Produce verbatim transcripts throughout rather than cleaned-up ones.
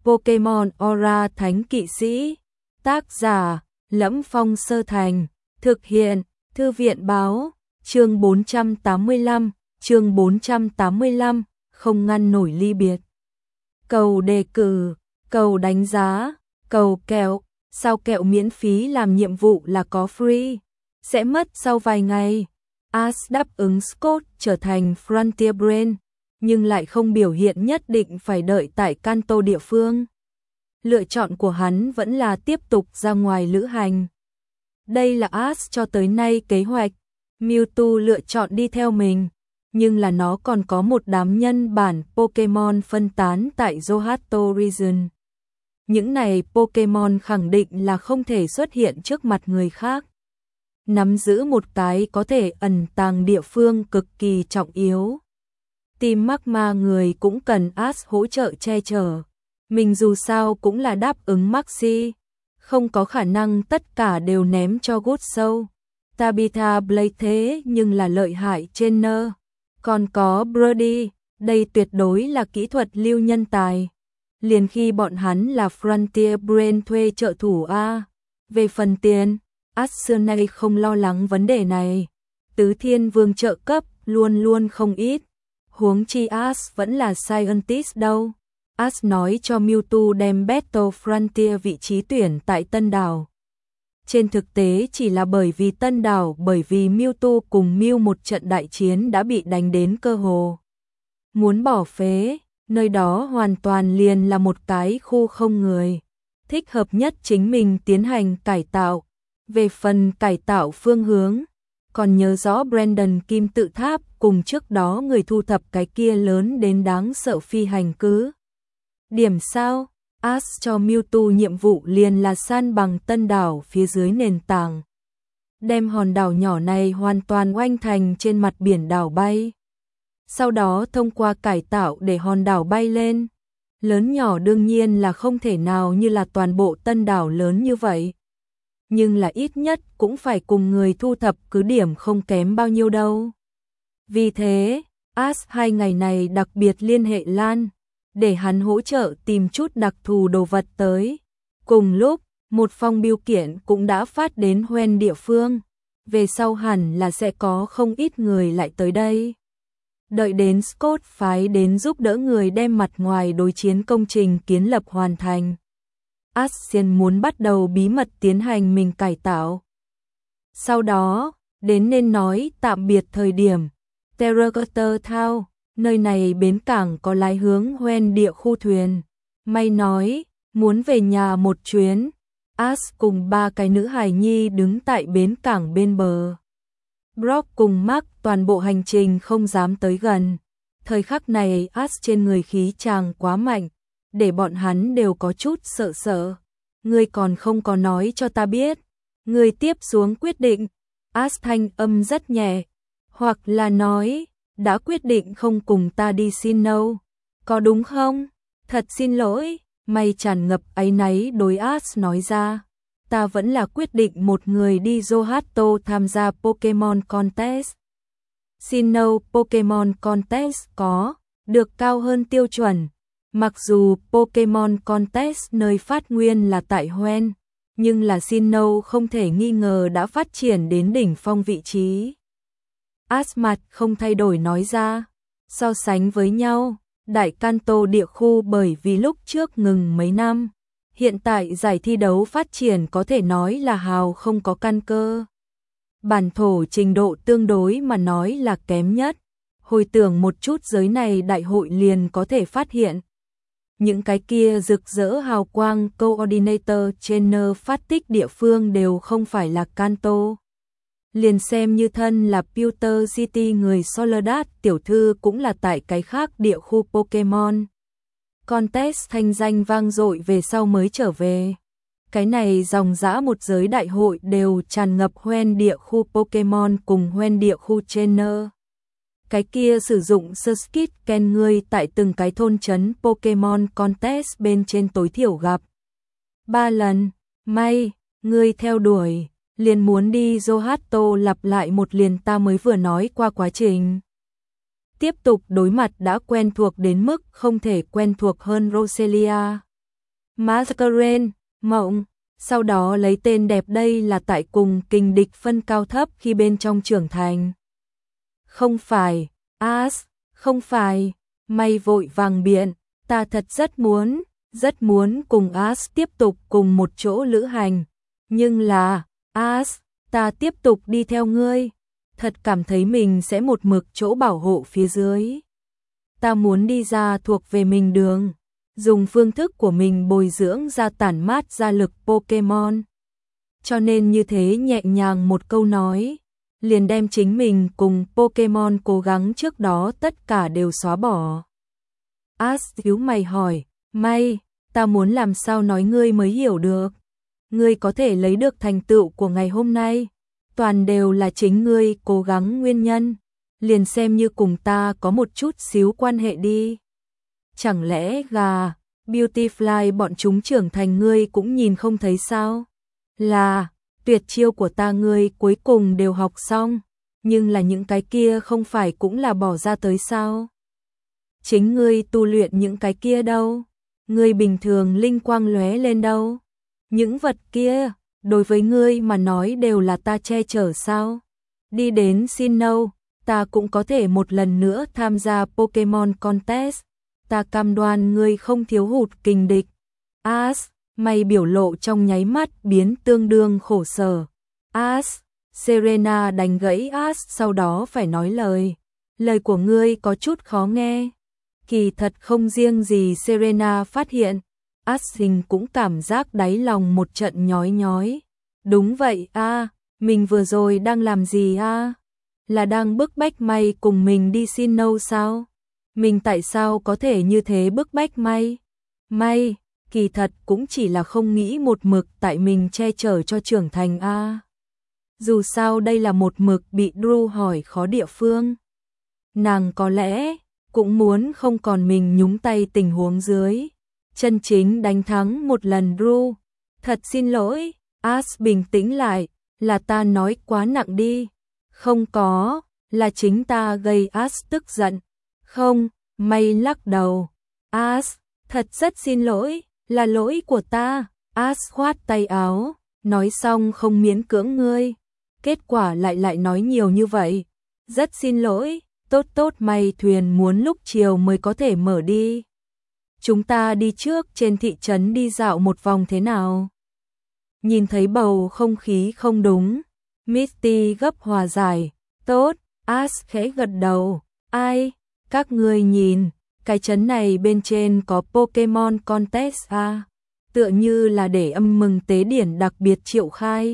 Pokemon Aura Thánh Kỵ Sĩ. Tác giả: Lẫm Phong Sơ Thành. Thực hiện: Thư viện báo. Chương bốn trăm tám mươi lăm, chương bốn trăm tám mươi lăm, không ngăn nổi ly biệt. Cầu đề cử, cầu đánh giá, cầu kẹo, sao kẹo miễn phí làm nhiệm vụ là có free, sẽ mất sau vài ngày. Ash đáp ứng Scott trở thành Frontier Brain, nhưng lại không biểu hiện nhất định phải đợi tại Kanto địa phương. Lựa chọn của hắn vẫn là tiếp tục ra ngoài lữ hành. Đây là Ash cho tới nay kế hoạch. Mewtwo lựa chọn đi theo mình, nhưng là nó còn có một đám nhân bản Pokemon phân tán tại Johto Region. Những này Pokemon khẳng định là không thể xuất hiện trước mặt người khác. Nắm giữ một cái có thể ẩn tàng địa phương cực kỳ trọng yếu. Team Magma người cũng cần Ash hỗ trợ che chở. Mình dù sao cũng là đáp ứng Maxi, không có khả năng tất cả đều ném cho Good Soul. Tabitha Blade thế nhưng là lợi hại trainer. Còn có Brody, đây tuyệt đối là kỹ thuật lưu nhân tài. Liền khi bọn hắn là Frontier Brain thuê trợ thủ A. Về phần tiền, Ash xưa nay không lo lắng vấn đề này. Tứ Thiên Vương trợ cấp luôn luôn không ít. Huống chi Ash vẫn là scientist đâu. Ash nói cho Mewtwo đem Battle Frontier vị trí tuyển tại Tân Đảo. Trên thực tế chỉ là bởi vì Tân Đảo, bởi vì Mewtwo cùng Mew một trận đại chiến đã bị đánh đến cơ hồ muốn bỏ phế, nơi đó hoàn toàn liền là một cái khu không người. Thích hợp nhất chính mình tiến hành cải tạo. Về phần cải tạo phương hướng, còn nhớ rõ Brandon Kim tự tháp cùng trước đó người thu thập cái kia lớn đến đáng sợ phi hành cứ. Điểm sao? Ash cho Mewtwo nhiệm vụ liền là san bằng Tân Đảo phía dưới nền tảng. Đem hòn đảo nhỏ này hoàn toàn oanh thành trên mặt biển đảo bay. Sau đó thông qua cải tạo để hòn đảo bay lên. Lớn nhỏ đương nhiên là không thể nào như là toàn bộ Tân Đảo lớn như vậy. Nhưng là ít nhất cũng phải cùng người thu thập cứ điểm không kém bao nhiêu đâu. Vì thế, Ash hai ngày này đặc biệt liên hệ Lan, để hắn hỗ trợ tìm chút đặc thù đồ vật tới. Cùng lúc, một phong bưu kiện cũng đã phát đến Hoenn địa phương. Về sau hẳn là sẽ có không ít người lại tới đây. Đợi đến Scott phái đến giúp đỡ người đem mặt ngoài đối chiến công trình kiến lập hoàn thành. Ascian muốn bắt đầu bí mật tiến hành mình cải tạo. Sau đó, đến nên nói tạm biệt thời điểm. Terracotta Town, nơi này bến cảng có lái hướng Hoenn địa khu thuyền. May nói, muốn về nhà một chuyến. Ash cùng ba cái nữ hài nhi đứng tại bến cảng bên bờ. Brock cùng Mark toàn bộ hành trình không dám tới gần. Thời khắc này Ash trên người khí chàng quá mạnh, để bọn hắn đều có chút sợ sợ. Ngươi còn không có nói cho ta biết. Ngươi tiếp xuống quyết định. Ash thanh âm rất nhẹ. Hoặc là nói, đã quyết định không cùng ta đi xin đâu. Có đúng không? Thật xin lỗi. May tràn ngập áy náy đối Ash nói ra. Ta vẫn là quyết định một người đi Johto tham gia Pokemon Contest. Sinnoh Pokemon Contest có được cao hơn tiêu chuẩn. Mặc dù Pokemon Contest nơi phát nguyên là tại Hoenn, nhưng là Sinnoh không thể nghi ngờ đã phát triển đến đỉnh phong vị trí. Ash mặt không thay đổi nói ra. So sánh với nhau, Đại Kanto địa khu bởi vì lúc trước ngừng mấy năm, hiện tại giải thi đấu phát triển có thể nói là hào không có căn cơ. Bản thổ trình độ tương đối mà nói là kém nhất. Hồi tưởng một chút giới này đại hội liền có thể phát hiện. Những cái kia rực rỡ hào quang coordinator trainer phát tích địa phương đều không phải là Kanto. Liền xem như thân là Pewter City người Soledad tiểu thư cũng là tại cái khác địa khu Pokemon Contest thanh danh vang dội về sau mới trở về. Cái này dòng dã một giới đại hội đều tràn ngập Hoenn địa khu Pokemon cùng Hoenn địa khu trainer. Cái kia sử dụng Surskit Ken ngươi tại từng cái thôn trấn Pokemon Contest bên trên tối thiểu gặp ba lần. May, ngươi theo đuổi, liền muốn đi Johto lặp lại một liền ta mới vừa nói qua quá trình. Tiếp tục đối mặt đã quen thuộc đến mức không thể quen thuộc hơn Roselia. Masquerade, mộng, sau đó lấy tên đẹp đây là tại cùng kình địch phân cao thấp khi bên trong trưởng thành. Không phải, As, không phải, May vội vàng biện, ta thật rất muốn, rất muốn cùng As tiếp tục cùng một chỗ lữ hành, nhưng là, As, ta tiếp tục đi theo ngươi, thật cảm thấy mình sẽ một mực chỗ bảo hộ phía dưới. Ta muốn đi ra thuộc về mình đường, dùng phương thức của mình bồi dưỡng ra tản mát ra lực Pokemon. Cho nên như thế nhẹ nhàng một câu nói, liền đem chính mình cùng Pokemon cố gắng trước đó tất cả đều xóa bỏ. As nhíu mày hỏi, May, ta muốn làm sao nói ngươi mới hiểu được. Ngươi có thể lấy được thành tựu của ngày hôm nay, toàn đều là chính ngươi cố gắng nguyên nhân, liền xem như cùng ta có một chút xíu quan hệ đi. Chẳng lẽ gà, Beautyfly bọn chúng trưởng thành ngươi cũng nhìn không thấy sao? Là, tuyệt chiêu của ta ngươi cuối cùng đều học xong, nhưng là những cái kia không phải cũng là bỏ ra tới sao? Chính ngươi tu luyện những cái kia đâu? Ngươi bình thường linh quang lóe lên đâu? Những vật kia, đối với ngươi mà nói đều là ta che chở sao? Đi đến Sinnoh, ta cũng có thể một lần nữa tham gia Pokemon Contest. Ta cam đoan ngươi không thiếu hụt kình địch. As, May biểu lộ trong nháy mắt biến tương đương khổ sở. As, Serena đánh gãy As sau đó phải nói lời. Lời của ngươi có chút khó nghe. Kỳ thật không riêng gì Serena phát hiện, As hình cũng cảm giác đáy lòng một trận nhói nhói. Đúng vậy a, à, mình vừa rồi đang làm gì a? À? Là đang bức bách May cùng mình đi Sinnoh sao? Mình tại sao có thể như thế bức bách May? May, kỳ thật cũng chỉ là không nghĩ một mực tại mình che chở cho trưởng thành a. À. Dù sao đây là một mực bị Drew hỏi khó địa phương. Nàng có lẽ cũng muốn không còn mình nhúng tay tình huống dưới. Chân chính đánh thắng một lần Drew. Thật xin lỗi, As bình tĩnh lại, là ta nói quá nặng đi. Không có, là chính ta gây As tức giận. Không, May lắc đầu. As, thật rất xin lỗi, là lỗi của ta. As khoát tay áo, nói xong không miễn cưỡng ngươi. Kết quả lại lại nói nhiều như vậy. Rất xin lỗi, tốt tốt May thuyền muốn lúc chiều mới có thể mở đi. Chúng ta đi trước trên thị trấn đi dạo một vòng thế nào? Nhìn thấy bầu không khí không đúng, Misty gấp hòa giải. Tốt, As khẽ gật đầu. Ai? Các ngươi nhìn, cái trấn này bên trên có Pokemon Contest à? Tựa như là để âm mừng tế điển đặc biệt triệu khai.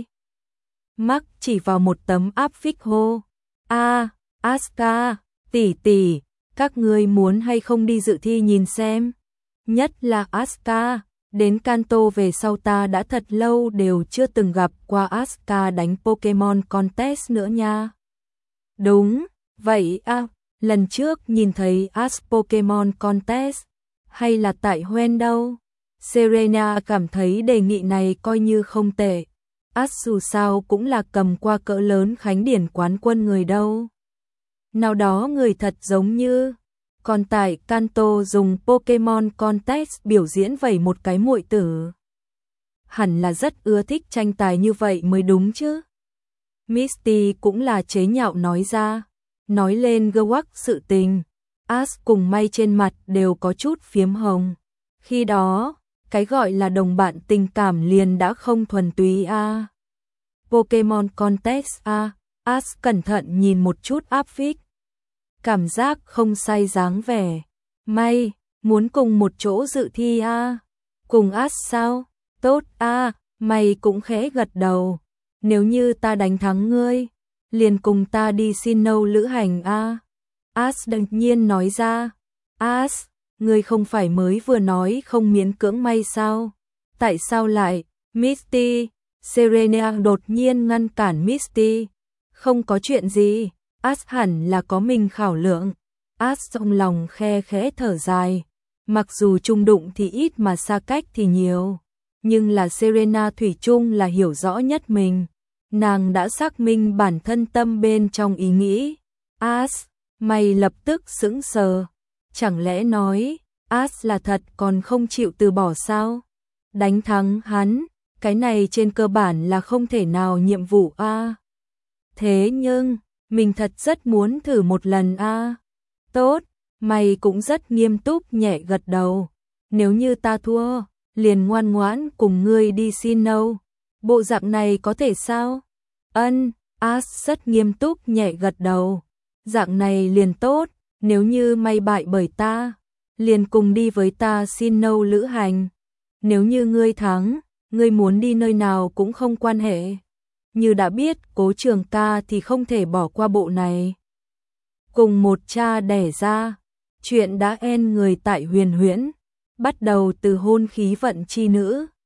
Mark chỉ vào một tấm áp phích hô. A, à, Aska, tỷ tỷ, các ngươi muốn hay không đi dự thi nhìn xem? Nhất là Aska, đến Kanto về sau ta đã thật lâu đều chưa từng gặp qua Aska đánh Pokemon Contest nữa nha. Đúng, vậy à, lần trước nhìn thấy As Pokemon Contest, hay là tại Hoenn đâu? Serena cảm thấy đề nghị này coi như không tệ. As dù sao cũng là cầm qua cỡ lớn khánh điển quán quân người đâu. Nào đó người thật giống như, còn tại Kanto dùng Pokemon Contest biểu diễn vẩy một cái muội tử. Hẳn là rất ưa thích tranh tài như vậy mới đúng chứ. Misty cũng là chế nhạo nói ra, nói lên Gewak sự tình. As cùng May trên mặt đều có chút phiếm hồng. Khi đó, cái gọi là đồng bạn tình cảm liền đã không thuần túy a. À. Pokemon Contest a, à. As cẩn thận nhìn một chút áp phích. Cảm giác không say dáng vẻ. May, muốn cùng một chỗ dự thi a. À. Cùng As sao? Tốt a, à. May cũng khẽ gật đầu. Nếu như ta đánh thắng ngươi, liền cùng ta đi Sinnoh lữ hành a. À. As đột nhiên nói ra. As, ngươi không phải mới vừa nói không miễn cưỡng May sao? Tại sao lại? Misty, Serena đột nhiên ngăn cản Misty. Không có chuyện gì, As hẳn là có mình khảo lượng. As trong lòng khe khẽ thở dài. Mặc dù chung đụng thì ít mà xa cách thì nhiều. Nhưng là Serena thủy chung là hiểu rõ nhất mình. Nàng đã xác minh bản thân tâm bên trong ý nghĩ. As, May lập tức sững sờ. Chẳng lẽ nói, As là thật còn không chịu từ bỏ sao? đánh thắng hắn, cái này trên cơ bản là không thể nào nhiệm vụ a. Thế nhưng, mình thật rất muốn thử một lần a. Tốt, mày cũng rất nghiêm túc nhẹ gật đầu. Nếu như ta thua, liền ngoan ngoãn cùng ngươi đi xin nâu. Bộ dạng này có thể sao? Ân, As rất nghiêm túc nhẹ gật đầu. Dạng này liền tốt, nếu như mày bại bởi ta, liền cùng đi với ta xin nâu lữ hành. Nếu như ngươi thắng, ngươi muốn đi nơi nào cũng không quan hệ. Như đã biết Cố Trường ca thì không thể bỏ qua bộ này. Cùng một cha đẻ ra, chuyện đã en người tại Huyền Huyễn, bắt đầu từ hôn khí vận chi nữ.